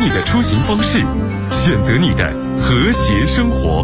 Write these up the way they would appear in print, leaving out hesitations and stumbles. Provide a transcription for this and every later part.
你的出行方式，选择你的和谐生活。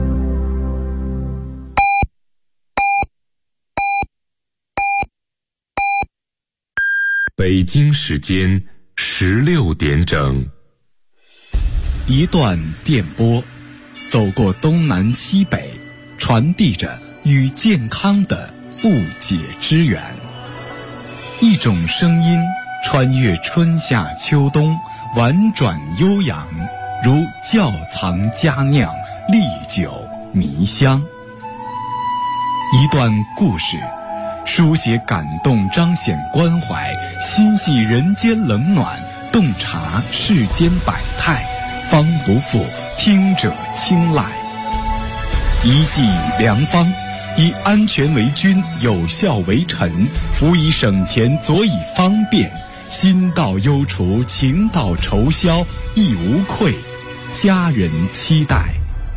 北京时间16点整。 一段电波，走过东南西北，传递着与健康的不解之缘。一种声音穿越春夏秋冬，婉转悠扬，如窖藏佳酿，历久弥香。一段故事，书写感动，彰显关怀，心系人间冷暖，洞察世间百态，方不负听者青睐。一剂良方，以安全为君，有效为臣，辅以省钱，佐以方便，心到忧除，情到愁消，亦无愧，家人期待。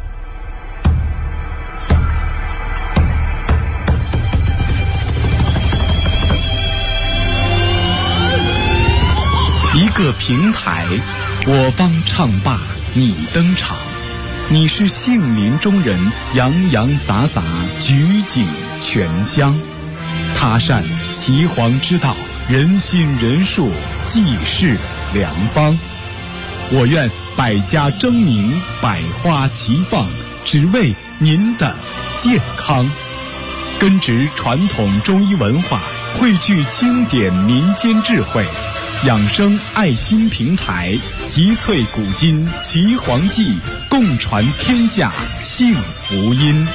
一个平台，我方唱罢你登场，你是杏林中人，洋洋洒洒，举景全香。他善岐黄之道，人心人术，济世良方。我愿百家争鸣，百花齐放，只为您的健康。根植传统中医文化，汇聚经典民间智慧，养生爱心平台，集萃古今岐黄记，共传天下幸福音。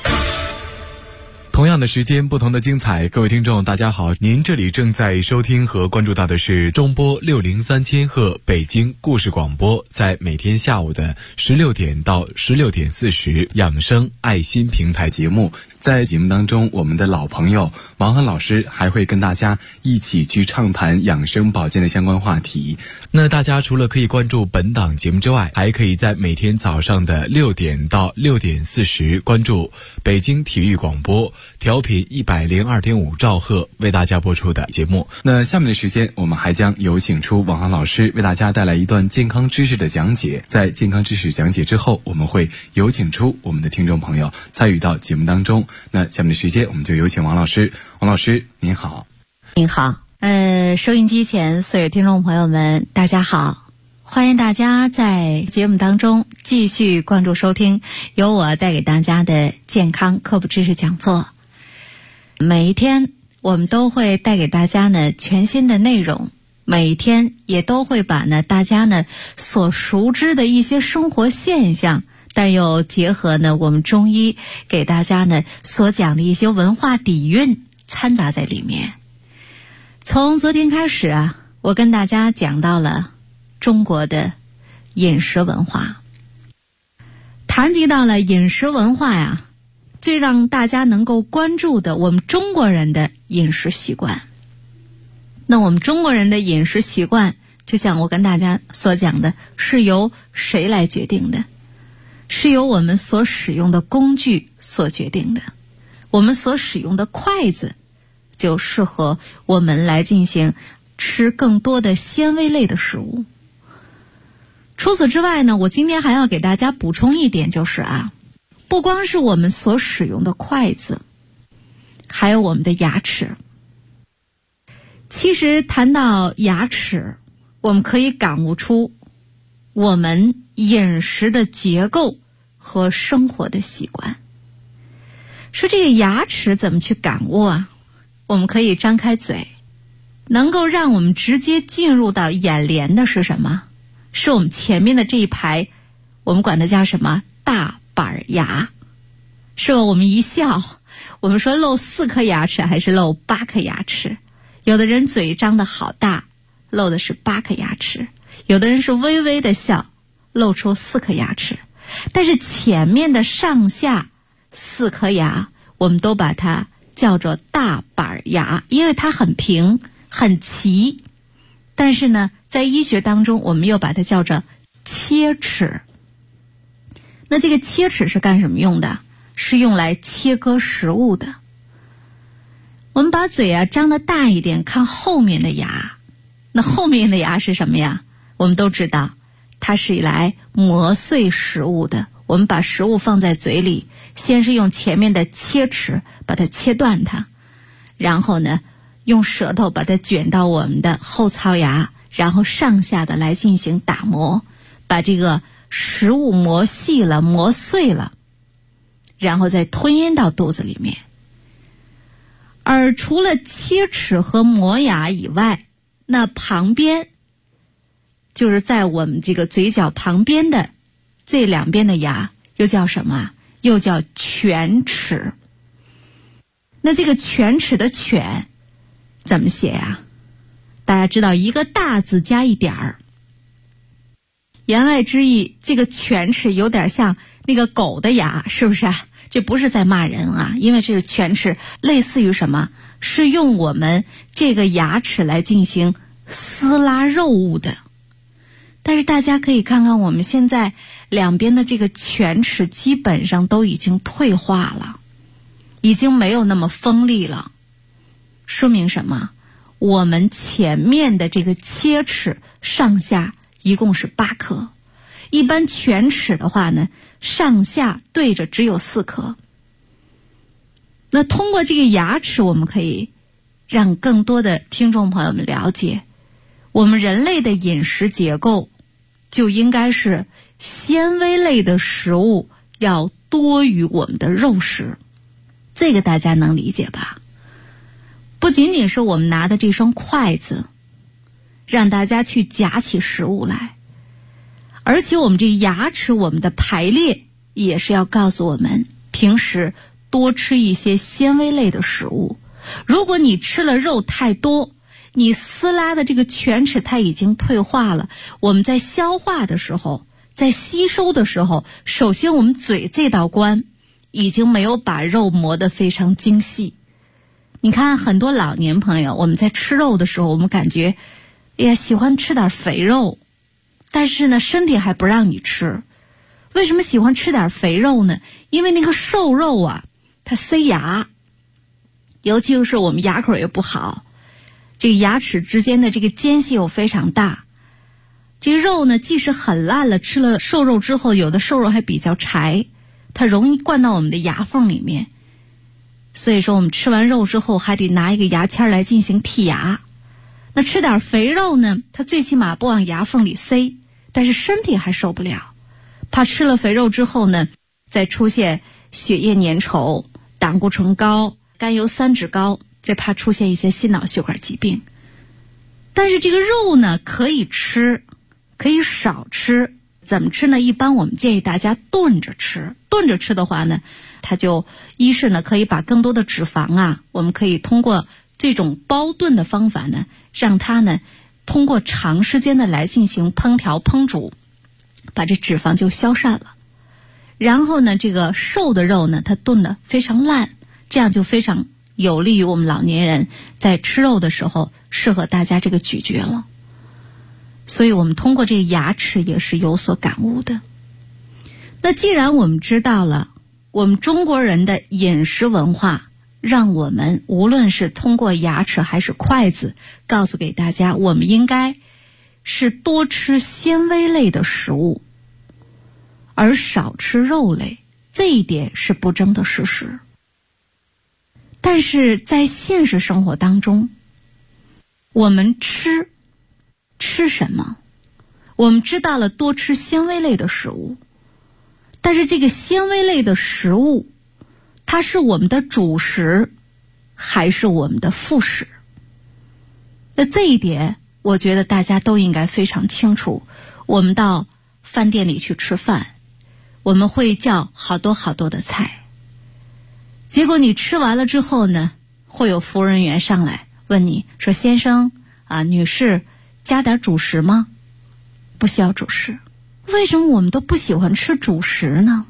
同样的时间，不同的精彩。各位听众大家好，您这里正在收听和关注到的是中波603千赫北京故事广播，在每天下午的16点到16点40养生爱心平台节目。在节目当中，我们的老朋友王恒老师还会跟大家一起去畅谈养生保健的相关话题。那大家除了可以关注本档节目之外，还可以在每天早上的6点到6点40关注北京体育广播调频102.5兆赫为大家播出的节目。那下面的时间，我们还将有请出王航老师为大家带来一段健康知识的讲解。在健康知识讲解之后，我们会有请出我们的听众朋友参与到节目当中。那下面的时间，我们就有请王老师。王老师您好。 您好，收音机前所有听众朋友们大家好，欢迎大家在节目当中继续关注收听由我带给大家的健康科普知识讲座。每一天我们都会带给大家呢全新的内容，每一天也都会把呢大家呢所熟知的一些生活现象，但又结合呢我们中医给大家呢所讲的一些文化底蕴掺杂在里面。从昨天开始啊，我跟大家讲到了中国的饮食文化。谈及到了饮食文化呀，最让大家能够关注的我们中国人的饮食习惯。那我们中国人的饮食习惯，就像我跟大家所讲的，是由谁来决定的？是由我们所使用的工具所决定的。我们所使用的筷子就适合我们来进行吃更多的纤维类的食物。除此之外呢，我今天还要给大家补充一点，就是不光是我们所使用的筷子，还有我们的牙齿。其实谈到牙齿，我们可以感悟出我们饮食的结构和生活的习惯。说这个牙齿怎么去感悟啊？我们可以张开嘴，能够让我们直接进入到眼帘的是什么？是我们前面的这一排，我们管它叫什么？大板牙。是我们一笑，我们说露4颗牙齿还是露8颗牙齿？有的人嘴张得好大，露的是8颗牙齿；有的人是微微的笑，露出4颗牙齿。但是前面的上下4颗牙，我们都把它叫做大板牙，因为它很平很齐。但是呢，在医学当中，我们又把它叫做切齿。那这个切齿是干什么用的？是用来切割食物的。我们把嘴张得大一点，看后面的牙。那后面的牙是什么呀？我们都知道， 它是来磨碎食物的。我们把食物放在嘴里，先是用前面的切齿把它切断它，然后呢用舌头把它卷到我们的后槽牙，然后上下的来进行打磨，把这个食物磨细了磨碎了，然后再吞咽到肚子里面。而除了切齿和磨牙以外，那旁边就是在我们这个嘴角旁边的这两边的牙又叫什么？又叫犬齿。那这个犬齿的犬怎么写呀？大家知道，一个大字加一点儿。言外之意，这个犬齿有点像那个狗的牙，是不是啊？这不是在骂人啊，因为这个犬齿类似于什么？是用我们这个牙齿来进行撕拉肉物的。但是大家可以看看我们现在两边的这个犬齿基本上都已经退化了，已经没有那么锋利了。说明什么？我们前面的这个切齿上下一共是8颗，一般犬齿的话呢，上下对着只有4颗。那通过这个牙齿，我们可以让更多的听众朋友们了解，我们人类的饮食结构就应该是纤维类的食物要多于我们的肉食，这个大家能理解吧？不仅仅是我们拿的这双筷子让大家去夹起食物来，而且我们这牙齿，我们的排列也是要告诉我们平时多吃一些纤维类的食物。如果你吃了肉太多，你撕拉的这个犬齿它已经退化了，我们在消化的时候，在吸收的时候，首先我们嘴这道关已经没有把肉磨得非常精细。你看很多老年朋友，我们在吃肉的时候，我们感觉喜欢吃点肥肉，但是呢身体还不让你吃。为什么喜欢吃点肥肉呢？因为那个瘦肉啊它塞牙，尤其是我们牙口也不好，这个牙齿之间的这个间隙又非常大，这个肉呢即使很烂了，吃了瘦肉之后，有的瘦肉还比较柴，它容易灌到我们的牙缝里面。所以说我们吃完肉之后还得拿一个牙签来进行剔牙。那吃点肥肉呢，它最起码不往牙缝里塞，但是身体还受不了，怕吃了肥肉之后呢再出现血液粘稠、胆固醇高、甘油三酯高，再怕出现一些心脑血管疾病。但是这个肉呢可以吃，可以少吃。怎么吃呢？一般我们建议大家炖着吃。炖着吃的话呢，它就一是呢可以把更多的脂肪啊，我们可以通过这种煲炖的方法呢，让它呢通过长时间的来进行烹调烹煮，把这脂肪就消散了。然后呢这个瘦的肉呢它炖得非常烂，这样就非常有利于我们老年人在吃肉的时候适合大家这个咀嚼了。所以我们通过这个牙齿也是有所感悟的。那既然我们知道了我们中国人的饮食文化，让我们无论是通过牙齿还是筷子告诉给大家，我们应该是多吃纤维类的食物，而少吃肉类，这一点是不争的事实。但是在现实生活当中，我们吃什么？我们知道了多吃纤维类的食物，但是这个纤维类的食物，它是我们的主食还是我们的副食？那这一点我觉得大家都应该非常清楚。我们到饭店里去吃饭，我们会叫好多好多的菜，结果你吃完了之后呢，会有服务人员上来问你说，先生啊，女士，加点主食吗？不需要主食。为什么我们都不喜欢吃主食呢？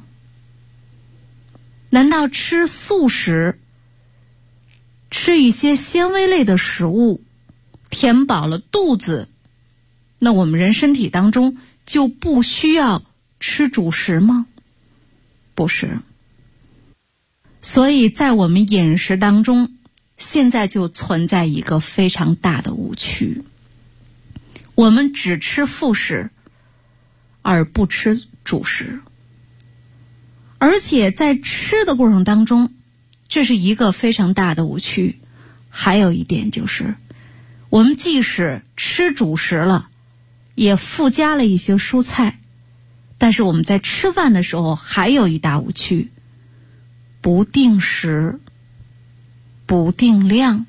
难道吃素食，吃一些纤维类的食物，填饱了肚子，那我们人身体当中就不需要吃主食吗？不是。所以在我们饮食当中，现在就存在一个非常大的误区。我们只吃副食， 而不吃主食。而且在吃的过程当中，这是一个非常大的误区。还有一点就是，我们即使吃主食了，也附加了一些蔬菜，但是我们在吃饭的时候还有一大误区，不定时、不定量。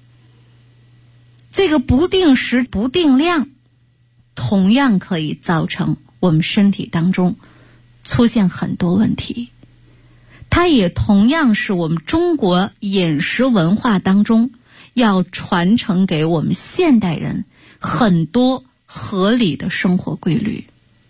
这个不定时、不定量，同样可以造成我们身体当中出现很多问题。它也同样是我们中国饮食文化当中要传承给我们现代人很多合理的生活规律。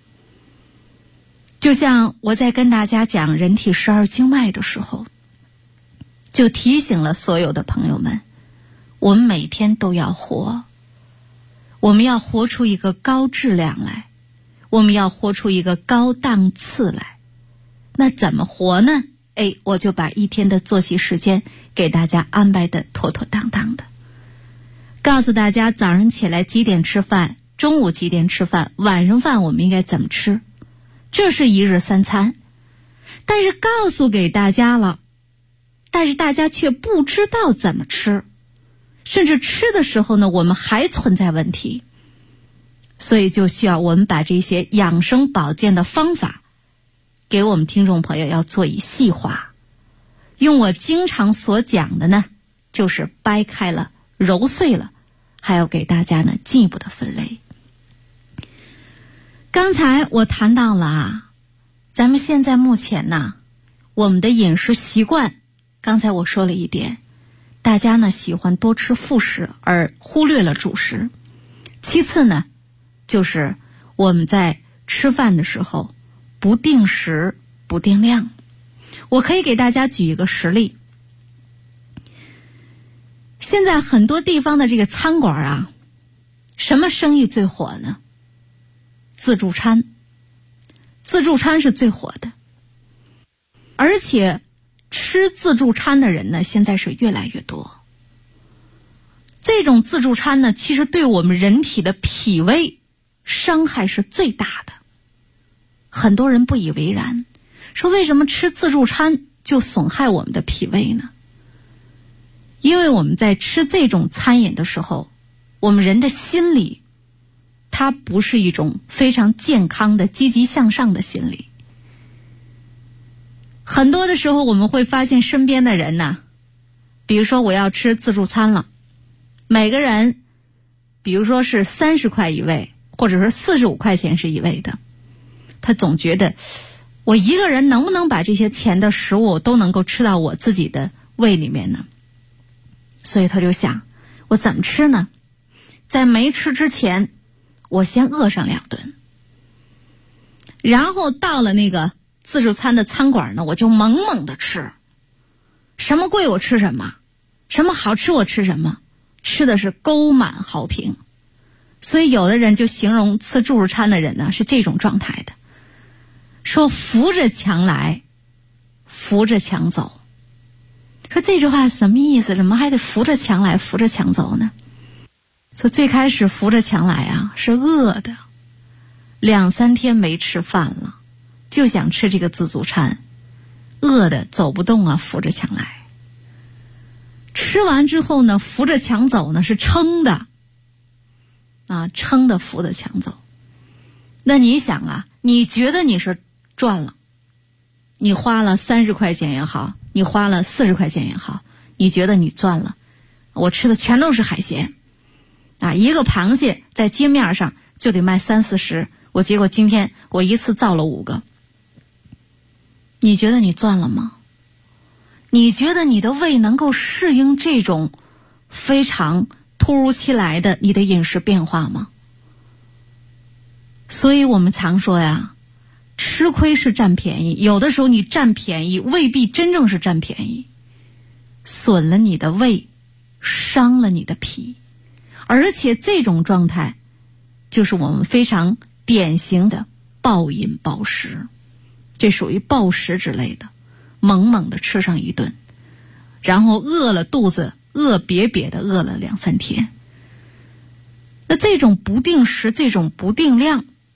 就像我在跟大家讲人体12经脉的时候，就提醒了所有的朋友们，我们每天都要活，我们要活出一个高质量来，我们要活出一个高档次来。那怎么活呢？我就把一天的作息时间给大家安排的妥妥当当的，告诉大家早上起来几点吃饭，中午几点吃饭，晚上饭我们应该怎么吃，这是一日3餐。但是告诉给大家了，但是大家却不知道怎么吃，甚至吃的时候呢，我们还存在问题。所以就需要我们把这些养生保健的方法给我们听众朋友要做以细化。用我经常所讲的呢，就是掰开了揉碎了，还要给大家呢进一步的分类。刚才我谈到了咱们现在目前呢，我们的饮食习惯，刚才我说了一点，大家呢喜欢多吃副食而忽略了主食。其次呢，就是我们在吃饭的时候不定时、不定量。我可以给大家举一个实例。现在很多地方的这个餐馆什么生意最火呢？自助餐。自助餐是最火的。而且吃自助餐的人呢，现在是越来越多。这种自助餐呢，其实对我们人体的脾胃伤害是最大的。很多人不以为然，说为什么吃自助餐就损害我们的脾胃呢？因为我们在吃这种餐饮的时候，我们人的心理它不是一种非常健康的积极向上的心理。很多的时候我们会发现身边的人比如说我要吃自助餐了，每个人比如说是30块一位，或者是45块钱是一位的，他总觉得我一个人能不能把这些钱的食物都能够吃到我自己的胃里面呢？所以他就想，我怎么吃呢？在没吃之前，我先饿上2顿，然后到了那个自助餐的餐馆呢，我就猛猛的吃，什么贵我吃什么，什么好吃我吃什么，吃的是沟满好评。所以有的人就形容吃自助餐的人呢是这种状态的，说扶着墙来，扶着墙走。说这句话什么意思？怎么还得扶着墙来，扶着墙走呢？说最开始扶着墙来是饿的，2、3天没吃饭了，就想吃这个自助餐，饿的走不动扶着墙来。吃完之后呢，扶着墙走呢是撑的撑的扶着墙走。那你想你觉得你是赚了，你花了30块钱也好，你花了40块钱也好，你觉得你赚了，我吃的全都是海鲜一个螃蟹在街面上就得卖30-40，结果今天我一次造了5个，你觉得你赚了吗？你觉得你的胃能够适应这种非常突如其来的你的饮食变化吗？所以我们常说吃亏是占便宜，有的时候你占便宜未必真正是占便宜，损了你的胃，伤了你的脾。而且这种状态就是我们非常典型的暴饮暴食，这属于暴食之类的，猛猛的吃上一顿，然后饿了肚子，饿瘪瘪的饿了2、3天。那这种不定时，这种不定量，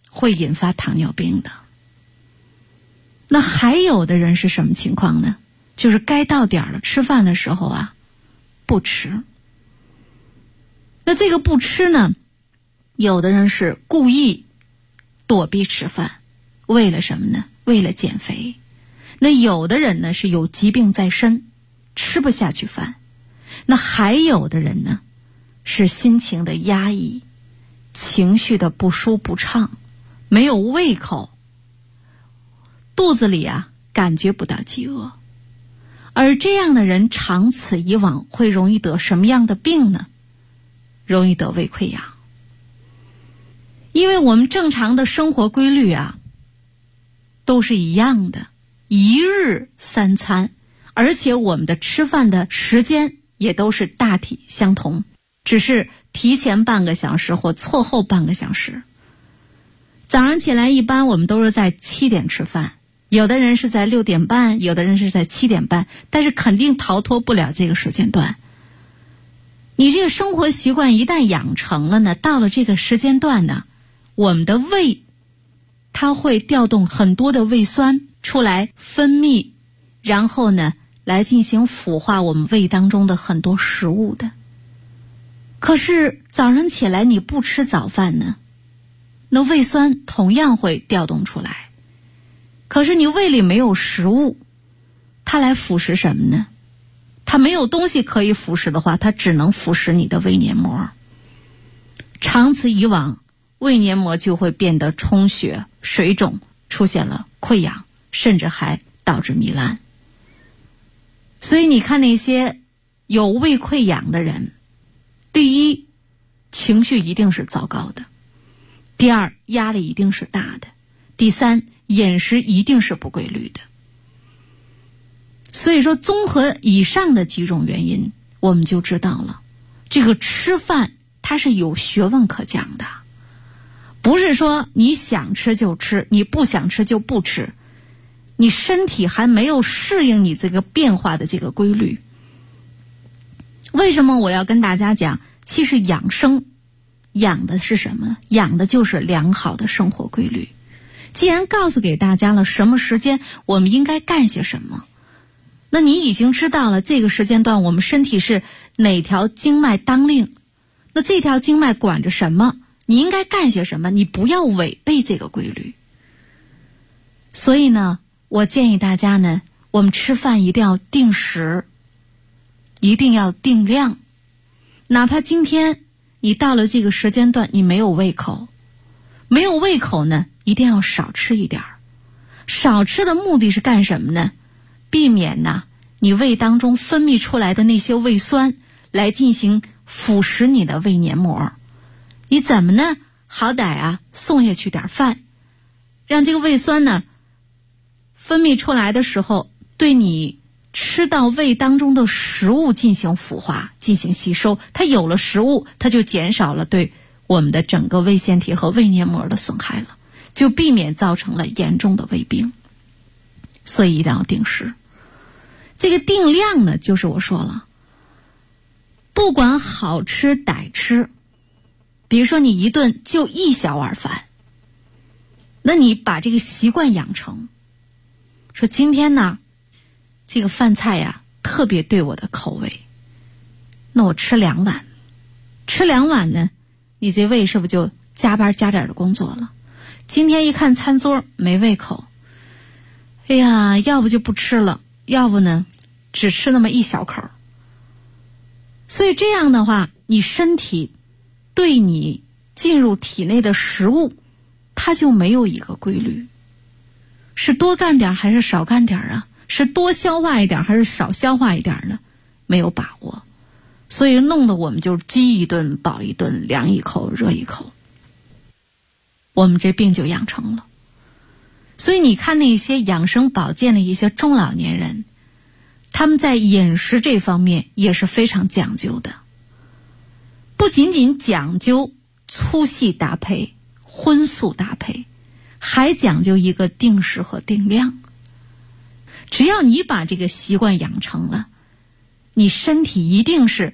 会引发糖尿病的。那还有的人是什么情况呢？就是该到点了，吃饭的时候啊不吃。那这个不吃呢，有的人是故意躲避吃饭，为了什么呢？为了减肥。那有的人呢是有疾病在身，吃不下去饭。那还有的人呢是心情的压抑，情绪的不舒不畅，没有胃口，肚子里啊感觉不到饥饿。而这样的人长此以往会容易得什么样的病呢？容易得胃溃疡。因为我们正常的生活规律啊都是一样的，一日三餐，而且我们的吃饭的时间也都是大体相同，只是提前半个小时或错后半个小时。早上起来一般我们都是在7点吃饭，有的人是在6点半，有的人是在7点半，但是肯定逃脱不了这个时间段。你这个生活习惯一旦养成了呢，到了这个时间段呢，我们的胃它会调动很多的胃酸出来分泌，然后呢来进行腐化我们胃当中的很多食物的。可是早上起来你不吃早饭呢，那胃酸同样会调动出来。可是你胃里没有食物，它来腐蚀什么呢？它没有东西可以腐蚀的话，它只能腐蚀你的胃黏膜。长此以往，胃黏膜就会变得充血、水肿，出现了溃疡，甚至还导致糜烂。所以你看那些有胃溃疡的人，第一，情绪一定是糟糕的；第二，压力一定是大的；第三，饮食一定是不规律的。所以说综合以上的几种原因，我们就知道了这个吃饭它是有学问可讲的，不是说你想吃就吃，你不想吃就不吃，你身体还没有适应你这个变化的这个规律。为什么我要跟大家讲，其实养生养的是什么？养的就是良好的生活规律。既然告诉给大家了什么时间我们应该干些什么，那你已经知道了这个时间段我们身体是哪条经脉当令，那这条经脉管着什么，你应该干些什么，你不要违背这个规律。所以呢，我建议大家呢，我们吃饭一定要定时，一定要定量。哪怕今天你到了这个时间段你没有胃口，没有胃口呢，一定要少吃一点。少吃的目的是干什么呢？避免呢你胃当中分泌出来的那些胃酸来进行腐蚀你的胃黏膜。你怎么呢？好歹啊送下去点饭，让这个胃酸呢分泌出来的时候，对你吃到胃当中的食物进行腐化，进行吸收。它有了食物，它就减少了对我们的整个胃腺体和胃黏膜的损害了，就避免造成了严重的胃病。所以一定要定时。这个定量呢，就是我说了，不管好吃歹吃，比如说你一顿就1小碗饭，那你把这个习惯养成，说今天呢这个饭菜呀特别对我的口味，那我吃2碗，吃2碗呢，你这胃是不是就加班加点的工作了？今天一看餐桌没胃口，哎呀，要不就不吃了，要不呢只吃那么1小口。所以这样的话，你身体对你进入体内的食物它就没有一个规律，是多干点还是少干点啊？是多消化一点还是少消化一点呢？没有把握。所以弄得我们就饥一顿饱一顿，凉一口热一口，我们这病就养成了。所以你看那些养生保健的一些中老年人，他们在饮食这方面也是非常讲究的，不仅仅讲究粗细搭配、荤素搭配，还讲究一个定时和定量。只要你把这个习惯养成了，你身体一定是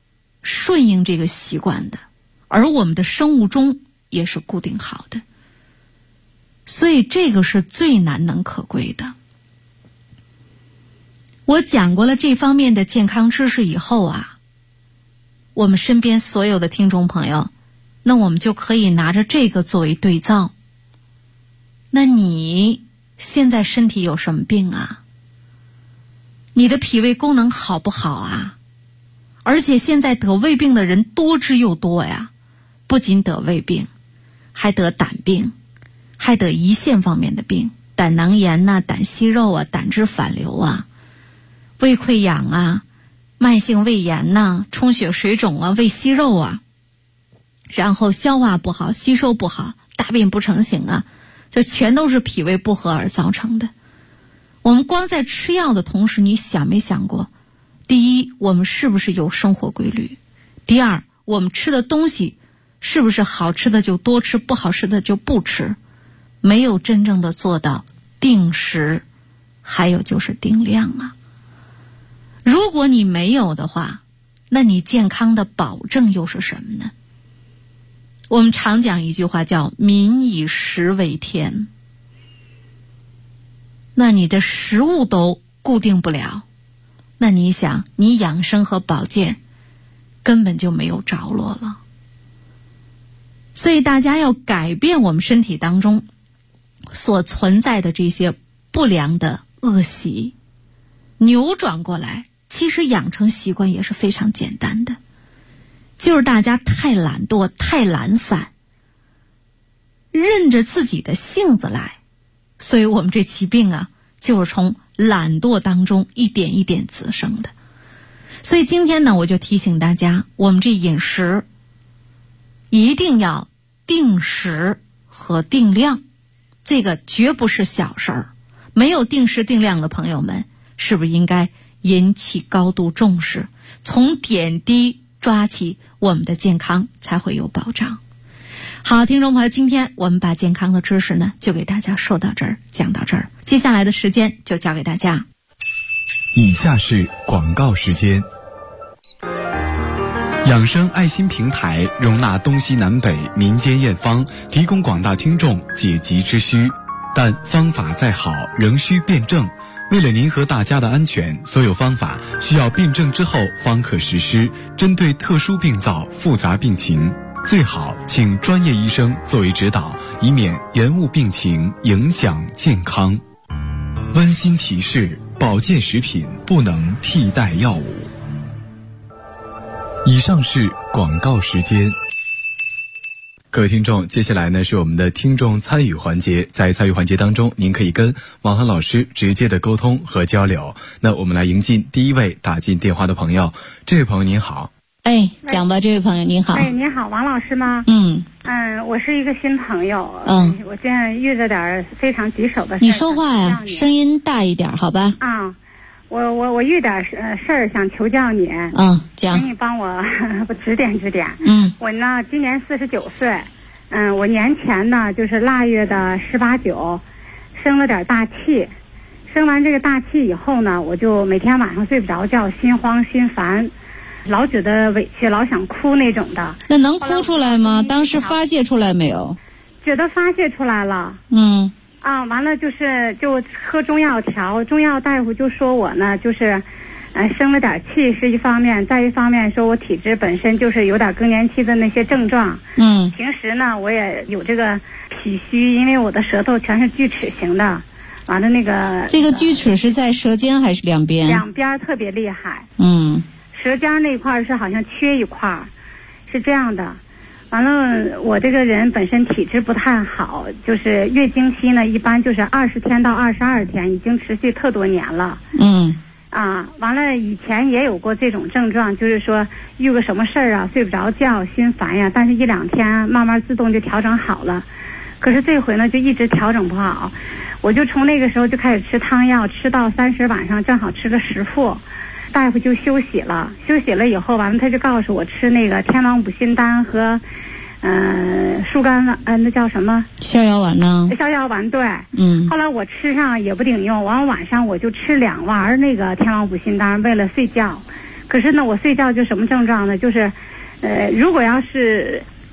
顺应这个习惯的，而我们的生物钟也是固定好的。 所以这个是最难能可贵的。我讲过了这方面的健康知识以后啊，我们身边所有的听众朋友，那我们就可以拿着这个作为对照。那你现在身体有什么病啊？你的脾胃功能好不好啊？而且现在得胃病的人多之又多呀，不仅得胃病，还得胆病，还得胰腺方面的病，胆囊炎啊，胆息肉啊，胆汁反流啊，胃溃疡啊，慢性胃炎呐，充血水肿啊，胃息肉啊，然后消化不好，吸收不好，大便不成形啊，这全都是脾胃不和而造成的。我们光在吃药的同时，你想没想过，第一，我们是不是有生活规律？第二，我们吃的东西是不是好吃的就多吃，不好吃的就不吃？没有真正的做到定时，还有就是定量啊。如果你没有的话，那你健康的保证又是什么呢？我们常讲一句话叫民以食为天。那你的食物都固定不了，那你想你养生和保健根本就没有着落了。所以大家要改变我们身体当中所存在的这些不良的恶习，扭转过来。其实养成习惯也是非常简单的，就是大家太懒惰，太懒散，任着自己的性子来。所以我们这疾病啊，就是从懒惰当中一点一点滋生的。所以今天呢，我就提醒大家，我们这饮食一定要定时和定量，这个绝不是小事儿。没有定时定量的朋友们，是不是应该引起高度重视，从点滴抓起，我们的健康才会有保障。好，听众朋友，今天我们把健康的知识呢，就给大家说到这儿，讲到这儿。接下来的时间就交给大家。 以下是广告时间。养生爱心平台容纳东西南北民间验方，提供广大听众解急之需，但方法再好，仍需辩证。为了您和大家的安全，所有方法需要辩证之后方可实施。针对特殊病灶、复杂病情，最好请专业医生作为指导，以免延误病情，影响健康。温馨提示：保健食品不能替代药物。以上是广告时间。各位听众，接下来呢是我们的听众参与环节。在参与环节当中，您可以跟王涵老师直接的沟通和交流。那我们来迎进第一位打进电话的朋友。这位朋友您好。 讲吧，这位朋友您好。 您好，王老师吗？我是一个新朋友。我现在遇着点非常棘手的事。 你说话呀，声音大一点，好吧？ 我遇点事儿想求教你。 讲。 请你帮我指点指点。我呢今年49岁，我年前呢就是腊月的18、9生了点大气，生完这个大气以后呢，我就每天晚上睡不着觉，心慌心烦，老觉得委屈，老想哭那种的。 那能哭出来吗？当时发泄出来没有？ 觉得发泄出来了。完了就喝中药调，中药大夫就说我呢就是生了点气是一方面，再一方面说我体质本身就是有点更年期的那些症状。平时呢我也有这个脾虚，因为我的舌头全是锯齿形的，完了这个锯齿是在舌尖还是两边？ 两边特别厉害。舌尖那块是好像缺一块，是这样的。完了我这个人本身体质不太好，就是月经期呢一般就是20天到22天，已经持续特多年了。完了以前也有过这种症状，就是说遇个什么事儿啊，睡不着觉，心烦呀，但是1、2天慢慢自动就调整好了。可是这回呢就一直调整不好，我就从那个时候就开始吃汤药，吃到30晚上正好吃个10副，大夫就休息了。休息了以后，完了他就告诉我吃那个天王补心丹和疏肝丸，那叫什么？ 逍遥丸呢？ 逍遥丸，对。后来我吃上也不顶用，完晚上我就吃2丸那个天王补心丹，为了睡觉。可是呢，我睡觉就什么症状呢？就是，如果要是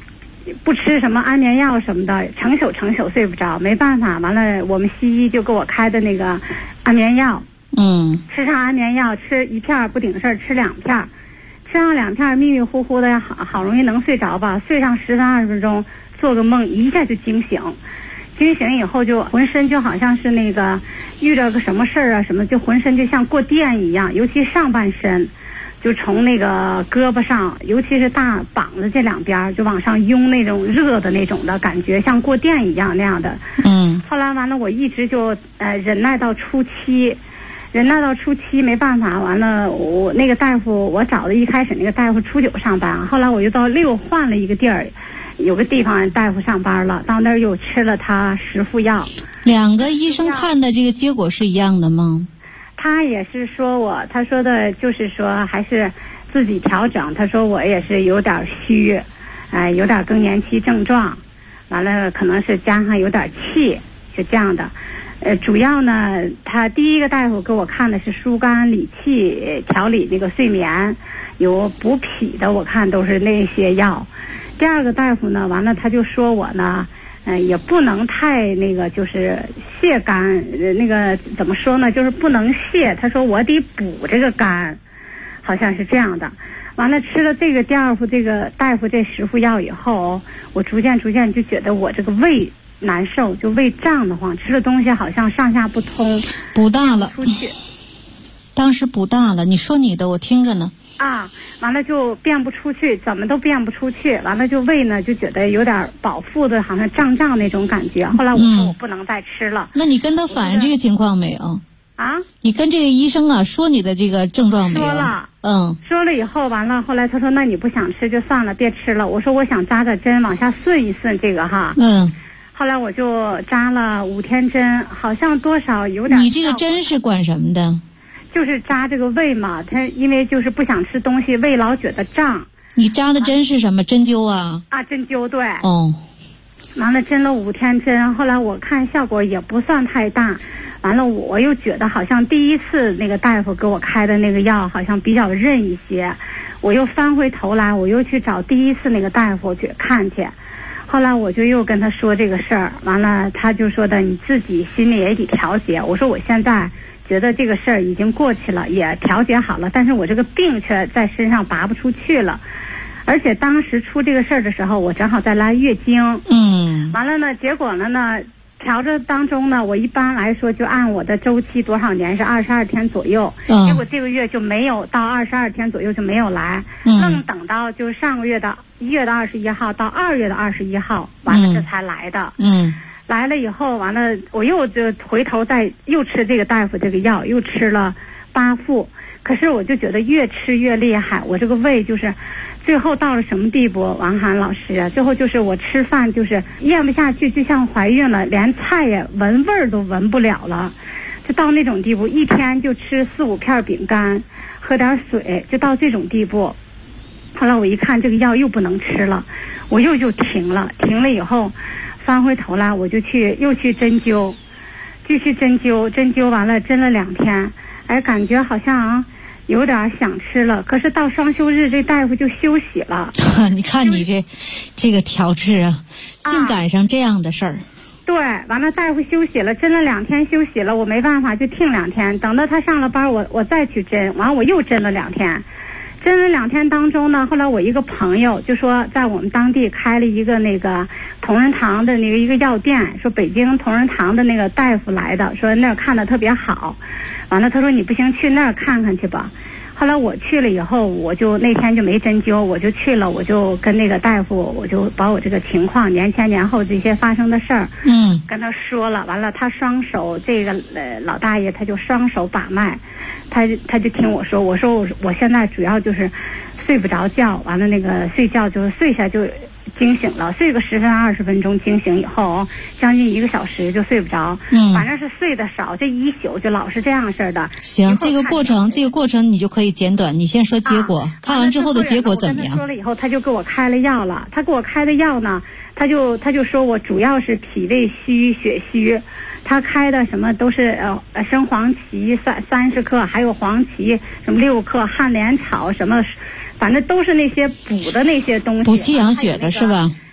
不吃什么安眠药什么的，成宿睡不着，没办法，完了我们西医就给我开的那个安眠药，吃上安眠药，吃1片不顶事儿，吃2片，吃上2片，迷迷糊糊的好容易能睡着吧，睡上10-20分钟，做个梦一下就惊醒。惊醒以后就浑身就好像是那个遇到个什么事儿啊什么，就浑身就像过电一样，尤其上半身，就从那个胳膊上，尤其是大膀子这2边就往上涌那种热的那种的感觉，像过电一样那样的。后来完了，我一直就忍耐到初期没办法，完了我那个大夫我找的一开始那个大夫初9上班，后来我又到6换了一个地儿。有个地方大夫上班了，到那儿又吃了他10副药。 2个医生看的这个结果是一样的吗？ 他也是说他说的就是说还是自己调整。他说我也是有点虚，有点更年期症状，完了可能是加上有点气，是这样的。主要呢，他第一个大夫给我看的是疏肝理气、调理那个睡眠，有补脾的，我看都是那些药。第2个大夫呢，完了他就说我呢，也不能太那个，就是泻肝，那个怎么说呢，就是不能泻。他说我得补这个肝，好像是这样的。完了吃了这个第2副这个大夫这10副药以后，我逐渐就觉得我这个胃难受，就胃胀得慌，吃了东西好像上下不通， 补大了出去。 当时补大了，你说你的，我听着呢。 完了就变不出去，怎么都变不出去。完了就胃呢就觉得有点饱腹的，好像胀那种感觉。后来我说我不能再吃了。 那你跟他反映这个情况没有？你跟这个医生说你的这个症状没有？ 说了。说了以后完了，后来他说那你不想吃就算了，别吃了。我说我想扎针往下顺一顺这个哈。后来我就扎了5天针，好像多少有点。 你这个针是管什么的？ 就是扎这个胃嘛，他因为就是不想吃东西，胃老觉得胀。 你扎的针是什么？针灸啊？ 针灸，对。 完了针了5天针，后来我看效果也不算太大。完了我又觉得好像第一次那个大夫给我开的那个药好像比较韧一些，我又翻回头来，我又去找第一次那个大夫去看去。后来我就又跟他说这个事儿，完了他就说的你自己心里也得调节。我说我现在觉得这个事儿已经过去了，也调节好了，但是我这个病却在身上拔不出去了。而且当时出这个事儿的时候，我正好在来月经。完了呢，结果呢调着当中呢，我一般来说就按我的周期多少年是22天左右。结果这个月就没有到22天左右就没有来，愣等到就是上个月的1月的21号到2月的21号，完了这才来的。来了以后，完了我又就回头又吃这个大夫这个药，又吃了8副。可是我就觉得越吃越厉害，我这个胃就是最后到了什么地步，王涵老师啊，最后就是我吃饭就是咽不下去，就像怀孕了，连菜也闻味儿都闻不了了，就到那种地步，一天就吃4-5片饼干，喝点水，就到这种地步。后来我一看这个药又不能吃了，我又停了以后翻回头来，我就又去针灸，继续针灸完了针了2天，感觉好像有点想吃了，可是到双休日这大夫就休息了。 你看你这个调治啊，竟赶上这样的事儿。 对，完了大夫休息了，针了2天休息了，我没办法就停2天，等到他上了班我再去针，完了我又针了2天。针了2天当中呢，后来我一个朋友就说在我们当地开了一个那个同仁堂的那个一个药店，说北京同仁堂的那个大夫来的，说那儿看的特别好。完了他说你不行去那儿看看去吧。后来我去了以后，我就那天就没针灸，我就去了，我就跟那个大夫，我就把我这个情况年前年后这些发生的事儿跟他说了。完了他双手这个老大爷他就双手把脉，他就听我说，我说我现在主要就是睡不着觉，完了那个睡觉就是睡下就惊醒了，睡个10分20分钟，惊醒以后将近1个小时就睡不着。反正是睡得少，这一宿就老是这样式的。 行，这个过程你就可以简短，你先说结果，看完之后的结果怎么样？ 我跟他说了以后，他就给我开了药了。他给我开的药呢，他就说我主要是脾胃虚、血虚。他开的什么都是生黄芪30克，还有黄芪什么6克，旱莲草什么。反正都是那些补的那些东西， 补气养血的是吧？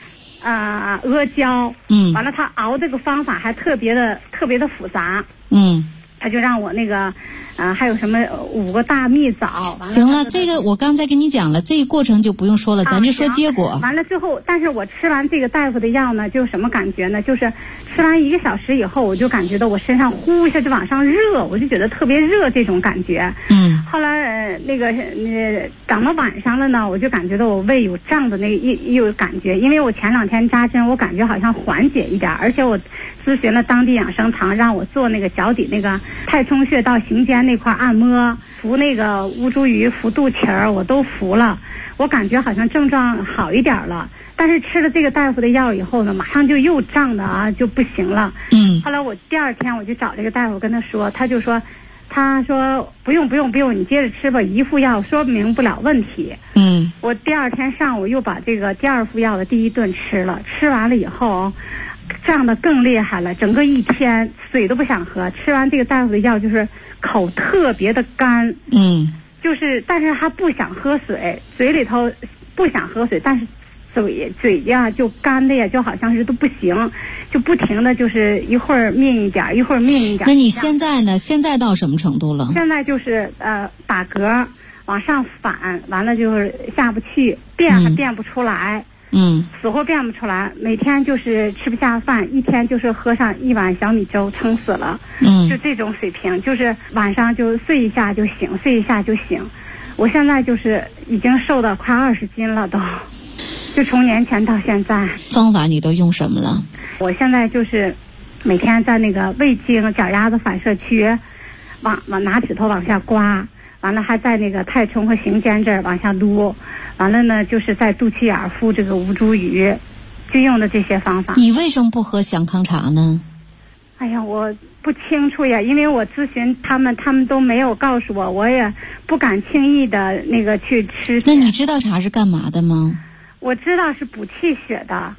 阿胶，完了他熬这个方法还特别的复杂，他就让我那个，还有什么5个大蜜枣。 行了，这个我刚才跟你讲了，这个过程就不用说了，咱就说结果。 完了之后，但是我吃完这个大夫的药呢，就什么感觉呢？就是吃完1个小时以后，我就感觉到我身上呼一下就往上热，我就觉得特别热这种感觉。后来等到晚上了呢，我就感觉到我胃有胀的那个一有感觉，因为我前2天扎针，我感觉好像缓解一点，而且我咨询了当地养生堂，让我做那个脚底那个太冲穴到行间那块按摩，服那个乌猪鱼，服肚脐儿，我都服了，我感觉好像症状好一点了。但是吃了这个大夫的药以后呢，马上就又胀的就不行了。后来我第2天我就找这个大夫跟他说，他说不用，你接着吃吧，一副药说明不了问题。我第2天上午又把这个第2副药的第1顿吃了，吃完了以后胀得更厉害了，整个1天水都不想喝。吃完这个大夫的药，就是口特别的干，但是还不想喝水，嘴里头不想喝水，但是嘴呀就干的呀，就好像是都不行，就不停的就是一会儿命一点，一会儿命一点。 那你现在呢？现在到什么程度了？ 现在就是打嗝往上反，完了就是下不去，变还变不出来。死活变不出来，每天就是吃不下饭，1天就是喝上1碗小米粥，撑死了。就这种水平，就是晚上就睡一下就醒，睡一下就醒。我现在就是已经瘦到快20斤了都，就从年前到现在。 方法你都用什么了？ 我现在就是每天在那个胃经脚丫子反射区，往拿指头往下刮，完了还在那个太冲和行间这儿往下撸。完了呢，就是在肚脐眼敷这个乌猪鱼，就用的这些方法。 你为什么不喝香康茶呢？ 哎呀，我不清楚呀，因为我咨询他们都没有告诉我，我也不敢轻易的那个去吃。 那你知道茶是干嘛的吗？ 我知道是补气血的。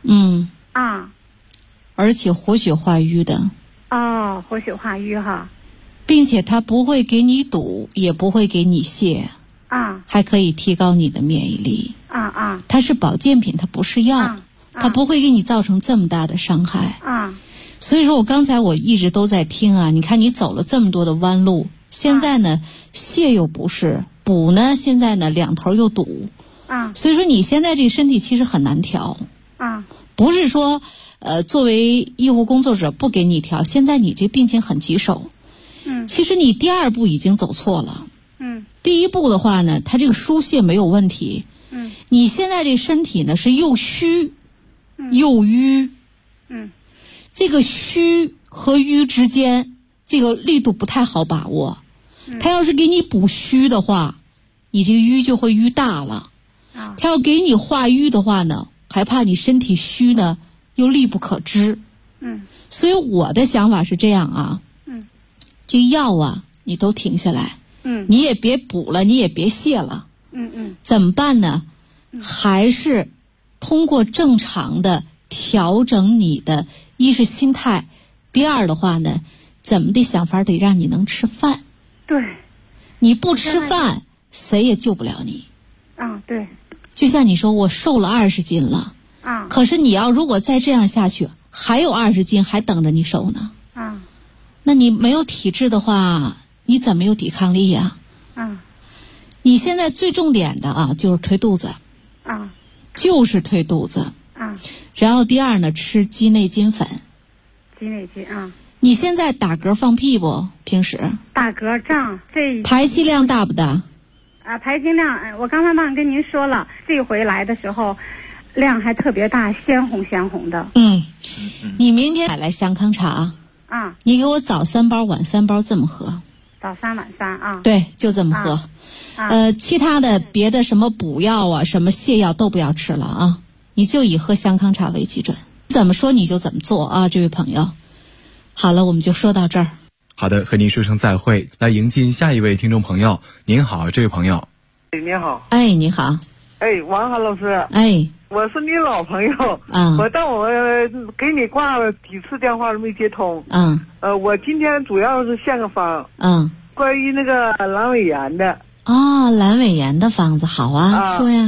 而且活血化瘀的。 活血化瘀哈。 并且它不会给你堵，也不会给你泻。还可以提高你的免疫力。它是保健品，它不是药。它不会给你造成这么大的伤害。所以说我刚才我一直都在听啊，你看你走了这么多的弯路，现在呢泻又不是，补呢现在呢2头又堵。所以说你现在这个身体其实很难调。不是说作为医护工作者不给你调，现在你这病情很棘手。其实你第2步已经走错了。第1步的话呢，它这个疏泄没有问题。你现在这身体呢是又虚又瘀。这个虚和瘀之间这个力度不太好把握。它要是给你补虚的话，你这个瘀就会瘀大了。它要给你化瘀的话呢，还怕你身体虚呢又力不可支。所以我的想法是这样啊。这个药啊你都停下来。你也别补了，你也别泻了。怎么办呢？还是通过正常的调整你的，一是心态，第2的话呢，怎么的想法得让你能吃饭。 对， 你不吃饭，谁也救不了你。 对。 就像你说，我瘦了20斤了。可是你要如果再这样下去，还有20斤还等着你瘦呢。那你没有体质的话，你怎么有抵抗力呀？你现在最重点的就是推肚子。就是推肚子。然后第2呢，吃鸡内金粉。 鸡内金你现在打嗝放屁不？平时打嗝胀， 排气量大不大？ 排气量，我刚才忘跟您说了，这回来的时候量还特别大，鲜红的。你明天来香康茶。你给我早3包，晚3包，这么喝。早3晚3 对，就这么喝。其他的别的什么补药啊，什么泻药都不要吃了啊，你就以喝香康茶为基准，怎么说你就怎么做啊，这位朋友。好了，我们就说到这儿。 好的，和您说声再会，来迎进下一位听众朋友。您好，这位朋友。 您好。 你好。 王涵老师。我是你老朋友。我给你挂了几次电话都没接通。我今天主要是献个方。关于那个阑尾炎的。 阑尾炎的方子好啊，说呀。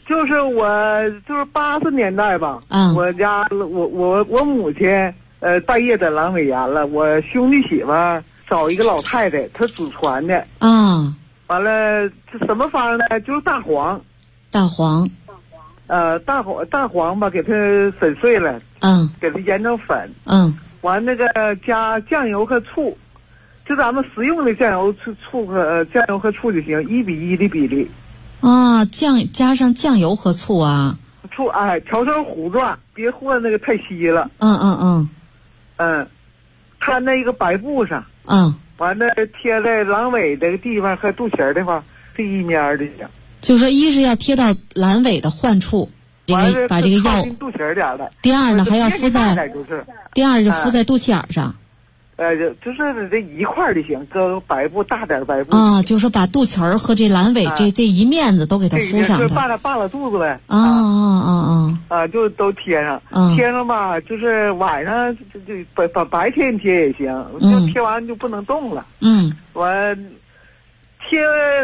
就是我就是80年代吧，我家我母亲半夜得阑尾炎了，我兄弟媳妇找一个老太太，她祖传的完了这什么方呢？就是大黄，大黄吧，给它粉碎了，给它研成粉，完那个加酱油和醋，就咱们食用的酱油和醋就行，1比1的比例。 加上酱油和醋啊， 醋调成糊状，别和那个太稀了。摊在一个白布上，完了贴在阑尾这个地方和肚脐的话，这一面的行。 就说一是要贴到阑尾的患处，把这个药肚脐点的。 第二呢，还要敷在，第二是敷在肚脐眼上。 就是这一块的行，搁白布大点白布就是说把肚脐儿和这阑尾这一面子都给它敷上， 就扒拉肚子呗。就都贴上，贴上吧，就是晚上就白天贴也行，就贴完就不能动了。完贴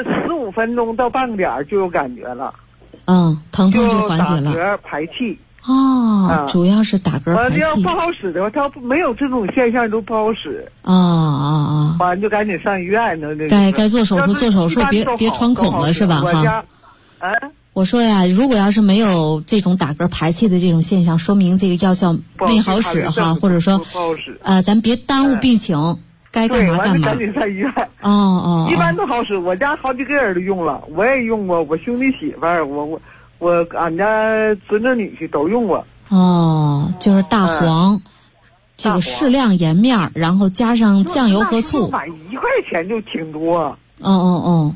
15分钟到半个点就有感觉了。 疼痛就缓解了。 就打嗝排气。 主要是打嗝排气。 要不好使的话，它没有这种现象都不好使。完就赶紧上医院呢。 该做手术，别穿孔了是吧？我说呀，如果要是没有这种打嗝排气的这种现象，说明这个药效没好使哈，或者说不好使。 咱别耽误病情，该干嘛干嘛。 赶紧上医院。一般都好使，我家好几个人都用了，我也用过，我兄弟媳妇儿，俺家孙子女婿都用过。 就是大黄，这个适量盐面，然后加上酱油和醋。 买1块钱就挺多。 我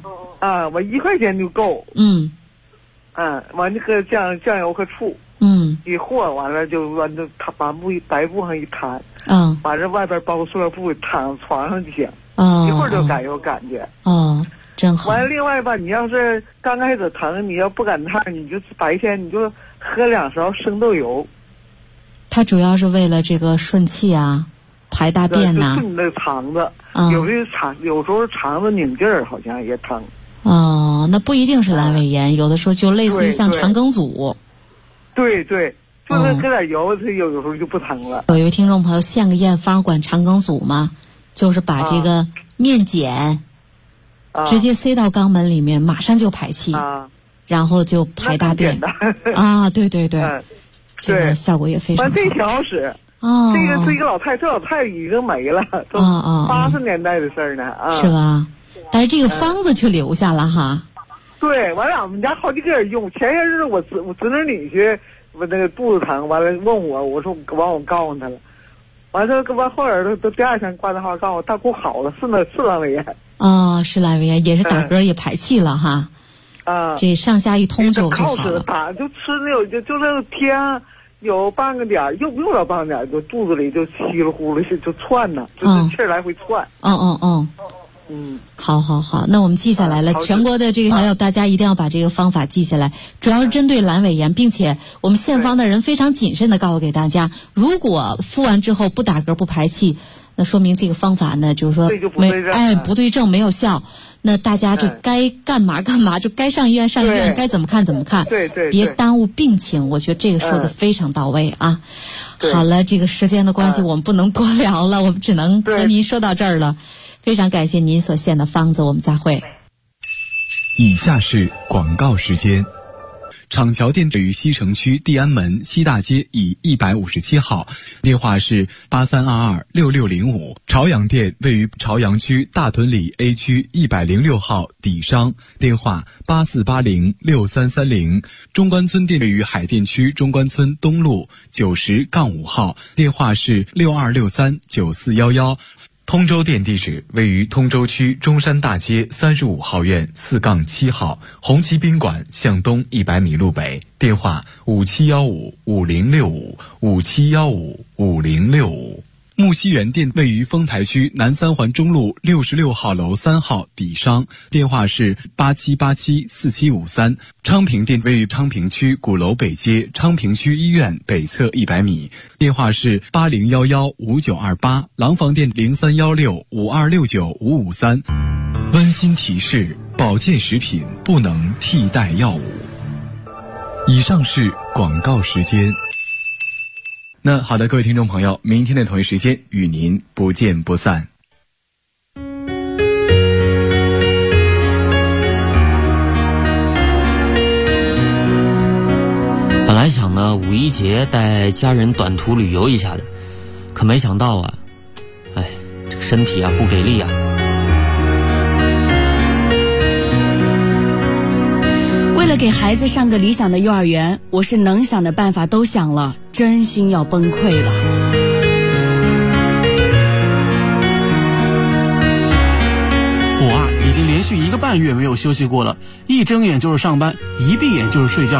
1块钱就够。完这个酱油和醋。一和完了就完就把白布上一摊。完了外边包塑料布躺床上就行。一会儿就有感觉。 真好。 完了，另外吧，你要是刚开始疼，你要不赶趟，你就白天你就喝2勺生豆油。 它主要是为了这个顺气啊，排大便呐。 顺你的肠子，有时候肠子拧劲儿，好像也疼。 那不一定是阑尾炎，有的时候就类似于像肠梗阻。 对，就是搁点油，它有时候就不疼了。 有一位听众朋友献个验方管肠梗阻嘛，就是把这个面碱。直接塞到肛门里面，马上就排气，然后就排大便。对，这个效果也非常好。 这挺好使。这个是一个老太太已经没了，都80年代的事儿呢。 是吧？但是这个方子却留下了哈。 对，完了，我们家好几个人用。前些日子我侄女女婿，我那个肚子疼，完了问我说我告诉他了。完了，后来都第2天挂电话告诉我，他给我好了，是阑尾炎。 是阑尾炎，也是打嗝也排气了哈。这上下一通就好了。 就吃那就这天有半个点，用不用了半个点，就肚子里就稀里呼噜就窜呢，就是气儿来回窜。好，那我们记下来了。全国的这个朋友，大家一定要把这个方法记下来。主要是针对阑尾炎，并且我们献方的人非常谨慎的告诉给大家，如果敷完之后不打嗝不排气，那说明这个方法呢，就是说不对症没有效。那大家这该干嘛干嘛，就该上医院上医院，该怎么看怎么看。对， 别耽误病情。我觉得这个说的非常到位啊。好了，这个时间的关系，我们不能多聊了，我们只能和您说到这儿了。非常感谢您所献的方子，我们再会。 以下是广告时间。厂桥店位于西城区地安门西大街以157号，电话是83226605。朝阳店位于朝阳区大屯里 A 区106号底商，电话84806330。中关村店位于海淀区中关村东路90-5号，电话是62639411。通州店地址位于通州区中山大街35号院4-7号，红旗宾馆向东100米路北，电话57155065，57155065。木樨园店位于丰台区南三环中路66号楼3号底商，电话是87874753。昌平店位于昌平区鼓楼北街昌平区医院北侧100米，电话是80115928。廊坊店031652695553。温馨提示：保健食品不能替代药物。 以上是广告时间。那好的，各位听众朋友，明天的同一时间与您不见不散。 本来想呢五一节带家人短途旅游一下的，可没想到啊，这个身体啊不给力啊。 为了给孩子上个理想的幼儿园，我是能想的办法都想了，真心要崩溃了。 我已经连续1个半月没有休息过了，一睁眼就是上班，一闭眼就是睡觉。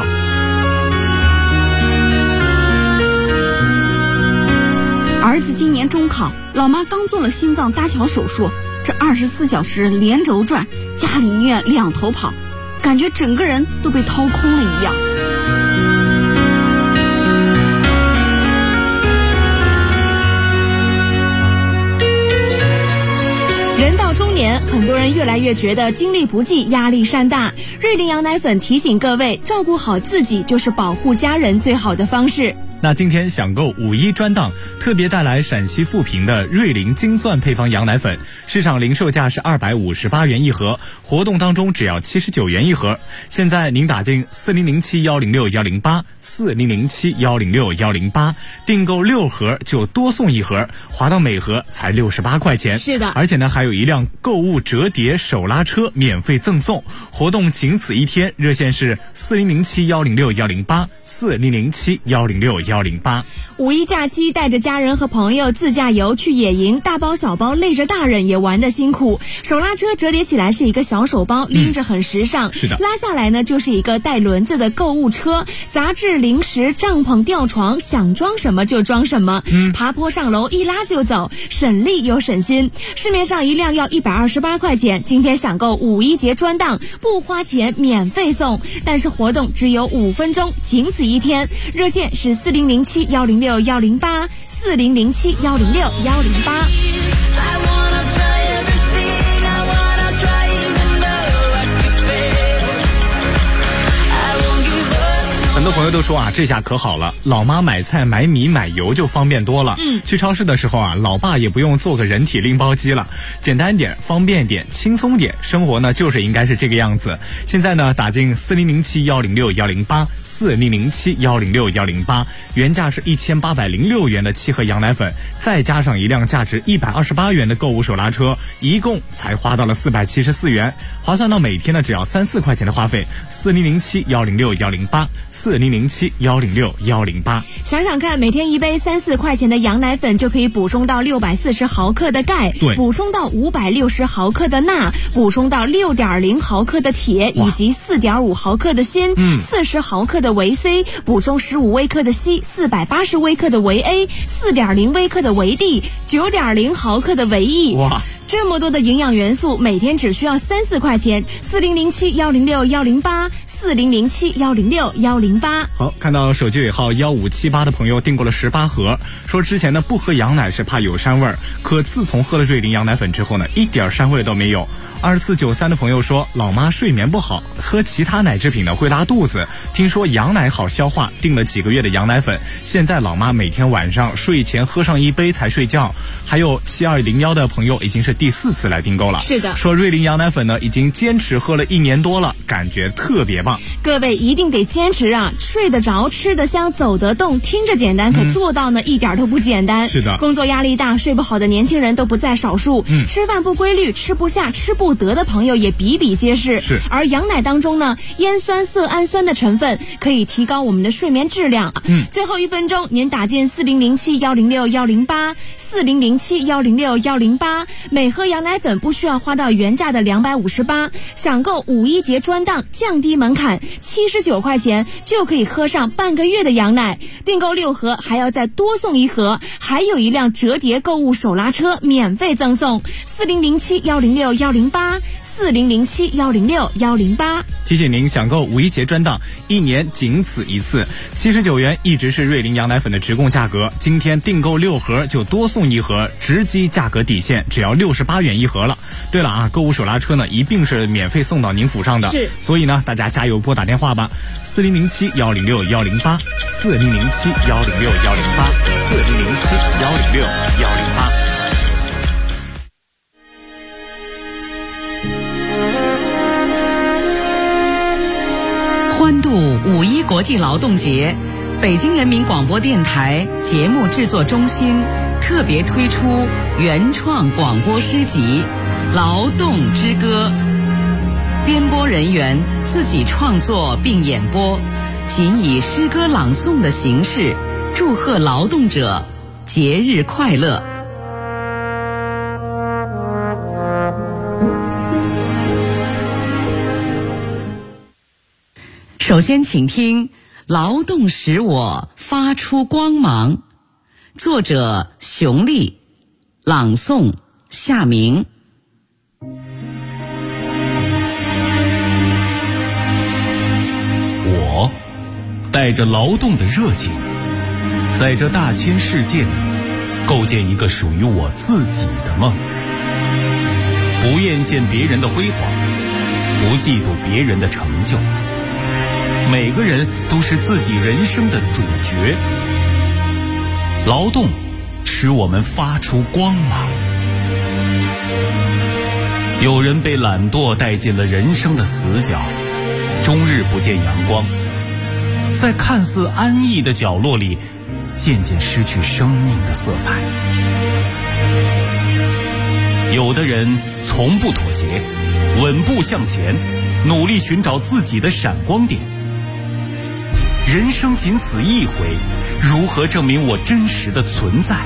儿子今年中考，老妈刚做了心脏搭桥手术，这24小时连轴转，家里医院2头跑，感觉整个人都被掏空了一样。人到中年，很多人越来越觉得精力不济，压力山大。瑞麟羊奶粉提醒各位，照顾好自己就是保护家人最好的方式。 那今天享购5·1专档，特别带来陕西富平的瑞麟精算配方羊奶粉，市场零售价是258元一盒，活动当中只要79元一盒。现在您打进4007-106-108，4007-106-108，订购6盒就多送1盒，划到每盒才68块钱。 是的， 而且呢还有一辆购物折叠手拉车免费赠送，活动仅此一天，热线是4007-106-108，4007-106-108。 五一假期带着家人和朋友自驾游去野营，大包小包累着大人也玩得辛苦。手拉车折叠起来是一个小手包，拎着很时尚。 是的， 拉下来呢就是一个带轮子的购物车，杂志、零食、帐篷、吊床，想装什么就装什么。爬坡上楼一拉就走，省力又省心。市面上一辆要128块钱，今天享购5·1节专档，不花钱免费送，但是活动只有5分钟，仅此一天。热线是4007-106-108，4007-106-108。 很多朋友都说啊，这下可好了，老妈买菜买米买油就方便多了。去超市的时候啊，老爸也不用做个人体拎包机了，简单点，方便点，轻松点，生活呢就是应该是这个样子。现在呢打进4007-106-108，4007-106-108，原价是1806元的7盒羊奶粉，再加上一辆价值128元的购物手拉车，一共才花到了474元，划算到每天呢只要3-4块钱的花费。4007-106-108，4007-106-108。 想想看，每天一杯3-4块钱的羊奶粉就可以补充到640毫克的钙，补充到560毫克的钠，补充到6.0毫克的铁，以及4.5毫克的锌，40毫克的维 C， 补充15微克的硒，480微克的维 A，4.0 微克的维 D，9.0毫克的维 E。 哇！ 这么多的营养元素，每天只需要3-4块钱。4007-106-108，4007-106-108。 好，看到手机尾号1578的朋友订购了18盒，说之前呢不喝羊奶是怕有膻味儿，可自从喝了瑞麟羊奶粉之后呢，一点膻味都没有。2493的朋友说，老妈睡眠不好，喝其他奶制品呢会拉肚子，听说羊奶好消化，订了几个月的羊奶粉，现在老妈每天晚上睡前喝上1杯才睡觉。还有7201的朋友已经是第4次来订购了， 是的， 说瑞麟羊奶粉呢已经坚持喝了1年多了，感觉特别棒。 各位一定得坚持啊！睡得着，吃得香，走得动，听着简单，可做到呢一点都不简单。 是的， 工作压力大，睡不好的年轻人都不在少数，吃饭不规律，吃不下，吃不得的朋友也比比皆是。 是， 而羊奶当中呢，烟酸色氨酸的成分可以提高我们的睡眠质量。最后1分钟，您打进4007-106-108， 4007-106-108，每盒羊奶粉不需要花到原价的258，享购5·1节专档，降低门槛，79块钱就可以喝上半个月的羊奶。订购6盒还要再多送1盒，还有一辆折叠购物手拉车免费赠送。4007-106-108， 4007-106-108。 提醒您，享购5·1节专档，1年仅此一次，79元一直是瑞麟羊奶粉的直供价格。今天订购6盒就多送1盒，直击价格底线，只要68元1盒了。对了啊，购物手拉车呢一并是免费送到您府上的， 是， 所以呢大家加加油拨打电话吧，4007-106-108，4007-106-108，4007-106-108。 欢度5·1国际劳动节，北京人民广播电台节目制作中心特别推出原创广播诗集《劳动之歌》，编播人员自己创作并演播，仅以诗歌朗诵的形式祝贺劳动者节日快乐。首先请听《劳动使我发出光芒》，作者熊丽，朗诵夏明。 我带着劳动的热情，在这大千世界里构建一个属于我自己的梦，不艳羡别人的辉煌，不嫉妒别人的成就。每个人都是自己人生的主角，劳动使我们发出光芒。有人被懒惰带进了人生的死角，终日不见阳光，在看似安逸的角落里渐渐失去生命的色彩。有的人从不妥协，稳步向前，努力寻找自己的闪光点。人生仅此一回，如何证明我真实的存在？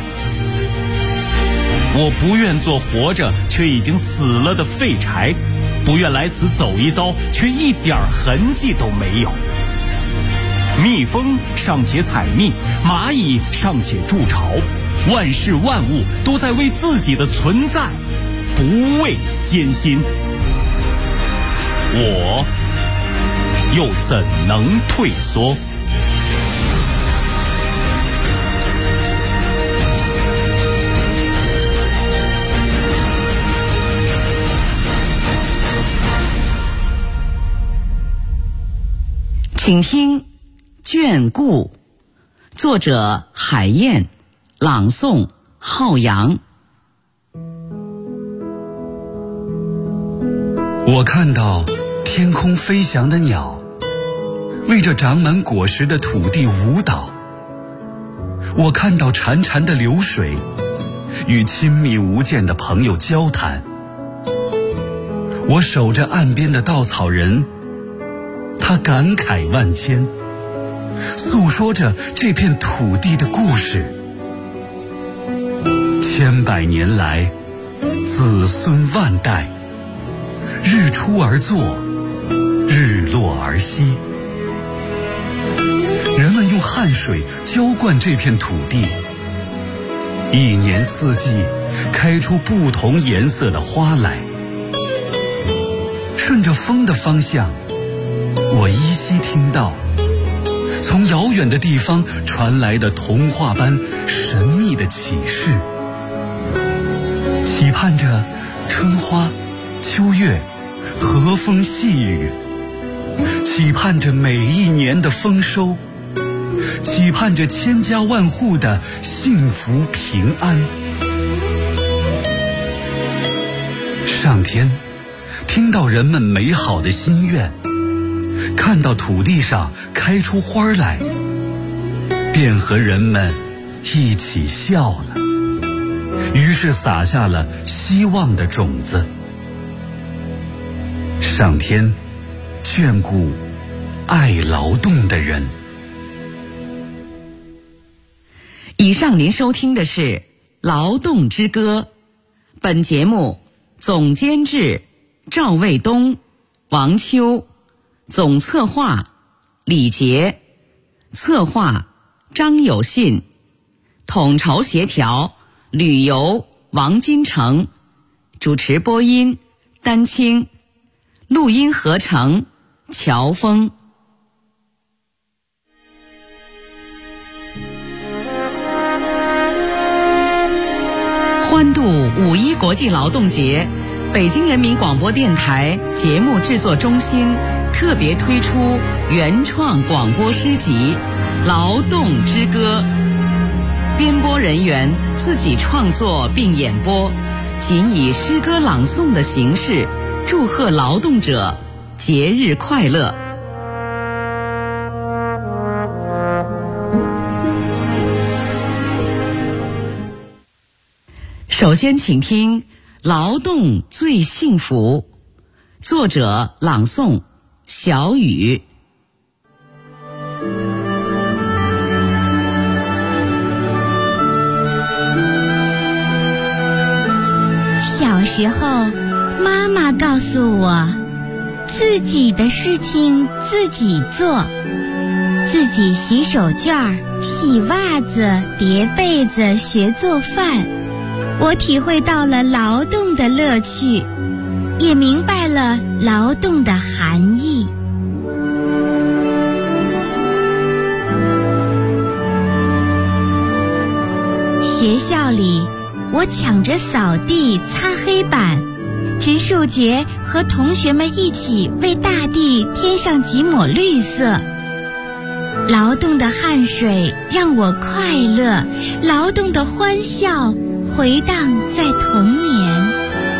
我不愿做活着却已经死了的废柴，不愿来此走一遭却一点痕迹都没有。蜜蜂尚且采蜜，蚂蚁尚且筑巢，万事万物都在为自己的存在不畏艰辛，我又怎能退缩？ 请听《眷顾》，作者海燕，朗诵浩洋。 我看到天空飞翔的鸟，为这长满果实的土地舞蹈。我看到潺潺的流水，与亲密无间的朋友交谈。我守着岸边的稻草人，他感慨万千，诉说着这片土地的故事。千百年来，子孙万代，日出而作，日落而息。人们用汗水浇灌这片土地，一年四季开出不同颜色的花来。顺着风的方向，我依稀听到从遥远的地方传来的童话般神秘的启示，期盼着春花、秋月、和风细雨，期盼着每一年的丰收，期盼着千家万户的幸福平安。上天听到人们美好的心愿，看到土地上开出花来，便和人们一起笑了，于是撒下了希望的种子。上天眷顾爱劳动的人。 以上您收听的是《劳动之歌》，本节目总监制赵卫东、王秋，总策划李杰，策划张有信，统筹协调旅游王金成，主持播音丹青，录音合成乔峰。欢度5·1国际劳动节，北京人民广播电台节目制作中心特别推出原创广播诗集《劳动之歌》，编播人员自己创作并演播，仅以诗歌朗诵的形式祝贺劳动者节日快乐。首先请听《劳动最幸福》，作者朗诵小雨。 小时候，妈妈告诉我，自己的事情自己做，自己洗手绢、洗袜子、叠被子、学做饭。我体会到了劳动的乐趣，也明白了劳动的含义。学校里，我抢着扫地、擦黑板，植树节和同学们一起为大地添上几抹绿色。劳动的汗水让我快乐，劳动的欢笑回荡在童年。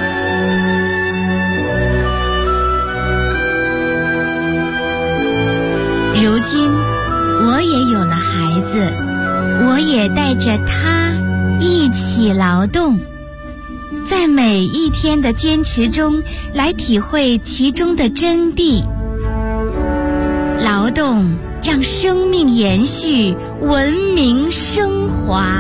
如今我也有了孩子，我也带着他一起劳动，在每一天的坚持中来体会其中的真谛。劳动让生命延续，文明升华。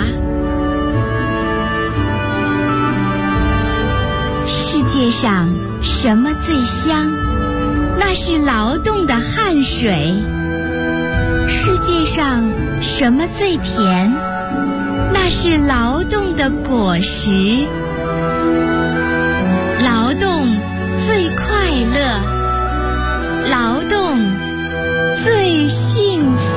世界上什么最香？那是劳动的汗水。世界上什么最甜？那是劳动的果实。劳动最快乐，劳动最幸福。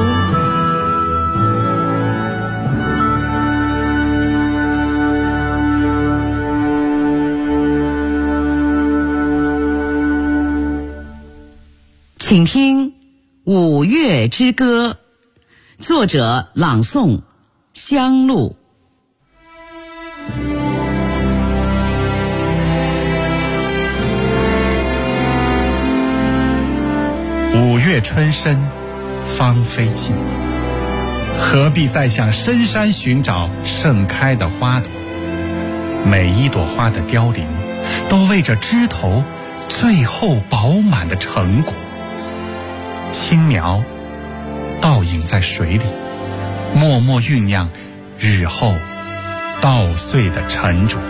请听《五月之歌》，作者朗诵香露。 五月春深，芳菲尽，何必再向深山寻找盛开的花朵？每一朵花的凋零，都为着枝头最后饱满的成果。青苗倒影在水里，默默酝酿日后稻穗的沉着。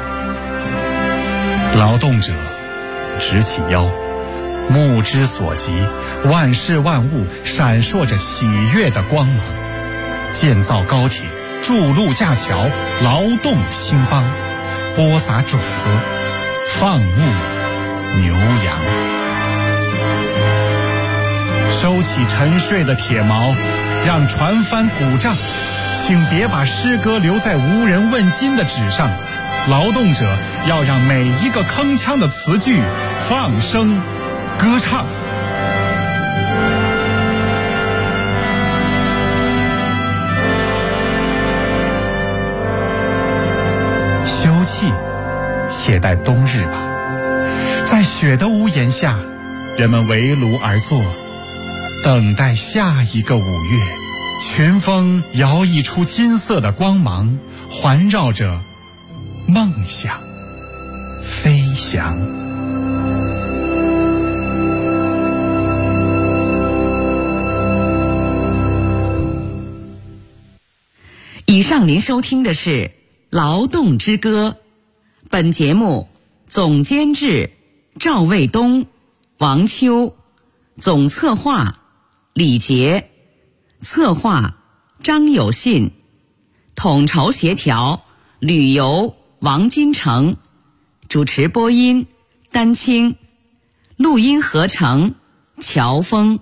劳动者直起腰，目之所及，万事万物闪烁着喜悦的光芒。建造高铁，筑路架桥，劳动兴邦，播撒种子，放牧牛羊。收起沉睡的铁锚，让船帆鼓胀，请别把诗歌留在无人问津的纸上。劳动者要让每一个铿锵的词句放声歌唱。休憩，且待冬日吧。在雪的屋檐下，人们围炉而坐，等待下一个5月。群峰摇曳出金色的光芒，环绕着梦想飞翔。 以上您收听的是《劳动之歌》，本节目总监制赵卫东、王秋，总策划李杰，策划张有信，统筹协调旅游王金成，主持播音丹青，录音合成乔峰。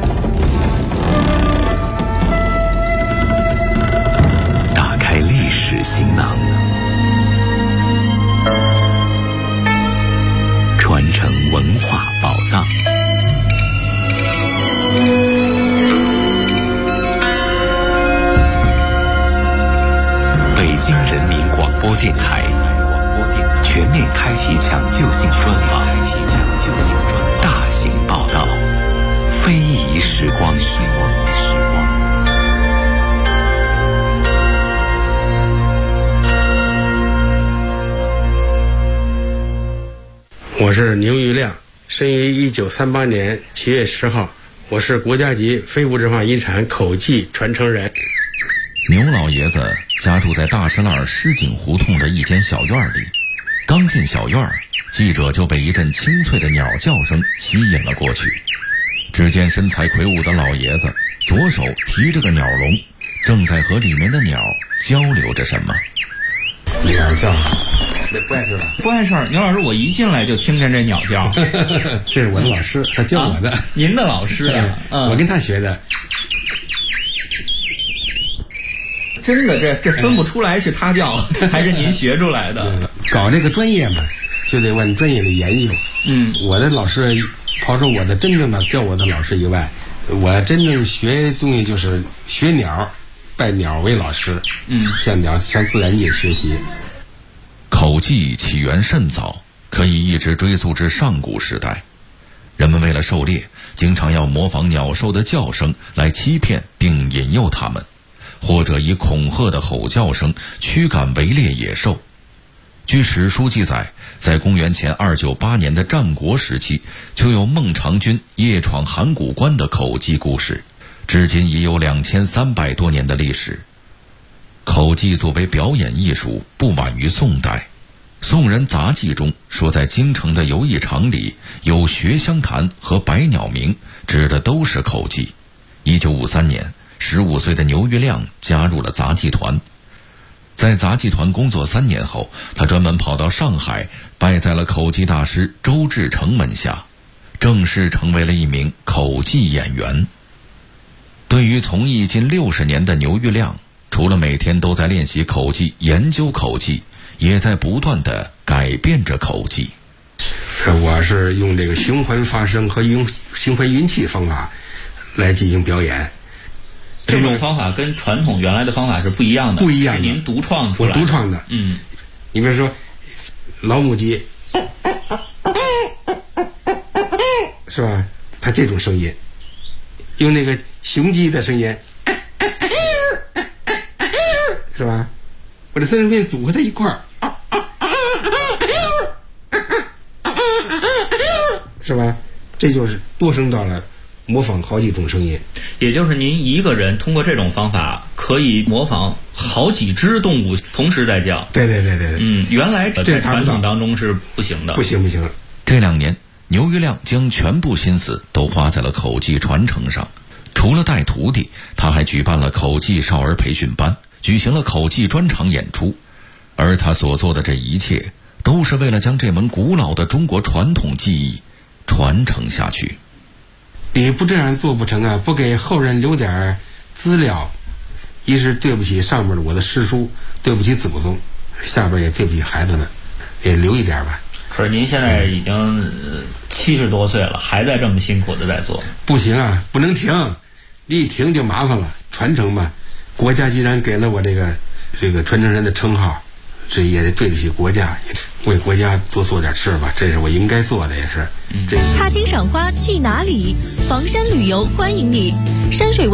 打开历史， 播电台，全面开启抢救性专访，大型报道，非遗时光。 我是牛玉亮，生于1938年7月10号，我是国家级非物质文化遗产口技传承人。 牛老爷子家住在大石栏石井胡同的一间小院里，刚进小院，记者就被一阵清脆的鸟叫声吸引了过去。只见身材魁梧的老爷子左手提着个鸟笼，正在和里面的鸟交流着什么。 鸟叫，不碍事吧？ 不碍事儿。牛老师，我一进来就听见这鸟叫。 这是我的老师，他教我的。 您的老师呀？ 我跟他学的。 真的，这分不出来是他叫还是您学出来的。 搞这个专业嘛，就得往专业的研究。我的老师，刨除我的真正的教我的老师以外，我真正学东西就是学鸟，拜鸟为老师。向自然界学习。 口技起源甚早，可以一直追溯至上古时代。人们为了狩猎，经常要模仿鸟兽的叫声来欺骗并引诱它们，或者以恐吓的吼叫声驱赶围猎野兽。据史书记载，在公元前298年的战国时期，就有孟尝君夜闯函谷关的口技故事，至今已有2300多年的历史。口技作为表演艺术，不晚于宋代。宋人杂记中说，在京城的游艺场里有学香坛和百鸟鸣，指的都是口技。1953年，15岁的牛玉亮加入了杂技团。在杂技团工作3年后，他专门跑到上海，拜在了口技大师周志成门下，正式成为了一名口技演员。对于从艺近60年的牛玉亮，除了每天都在练习口技、研究口技，也在不断地改变着口技。 我是用这个循环发声和循环运气方法来进行表演。 这种方法跟传统原来的方法是不一样的。 不一样的。 是您独创出来的。 我独创的。你比如说老母鸡，是吧？它这种声音，用那个雄鸡的声音，是吧？我这三声变组合在一块儿，是吧？这就是多声道了，模仿好几种声音。 也就是您一个人通过这种方法可以模仿好几只动物同时在叫。 对。 原来在传统当中是不行的。 不行。 这2年，牛玉亮将全部心思都花在了口技传承上。除了带徒弟，他还举办了口技少儿培训班，举行了口技专场演出。而他所做的这一切，都是为了将这门古老的中国传统技艺传承下去。 你不这样做不成啊！不给后人留点资料，一是对不起上面的我的师叔，对不起祖宗，下边也对不起孩子们，也留一点吧。 可是您现在已经70多岁了，还在这么辛苦的在做。 不行啊，不能停，一停就麻烦了。传承吧，国家既然给了我这个传承人的称号，这也得对得起国家，为国家多做点事吧，这是我应该做的，也是。 踏青赏花去哪里？房山旅游欢迎你，山水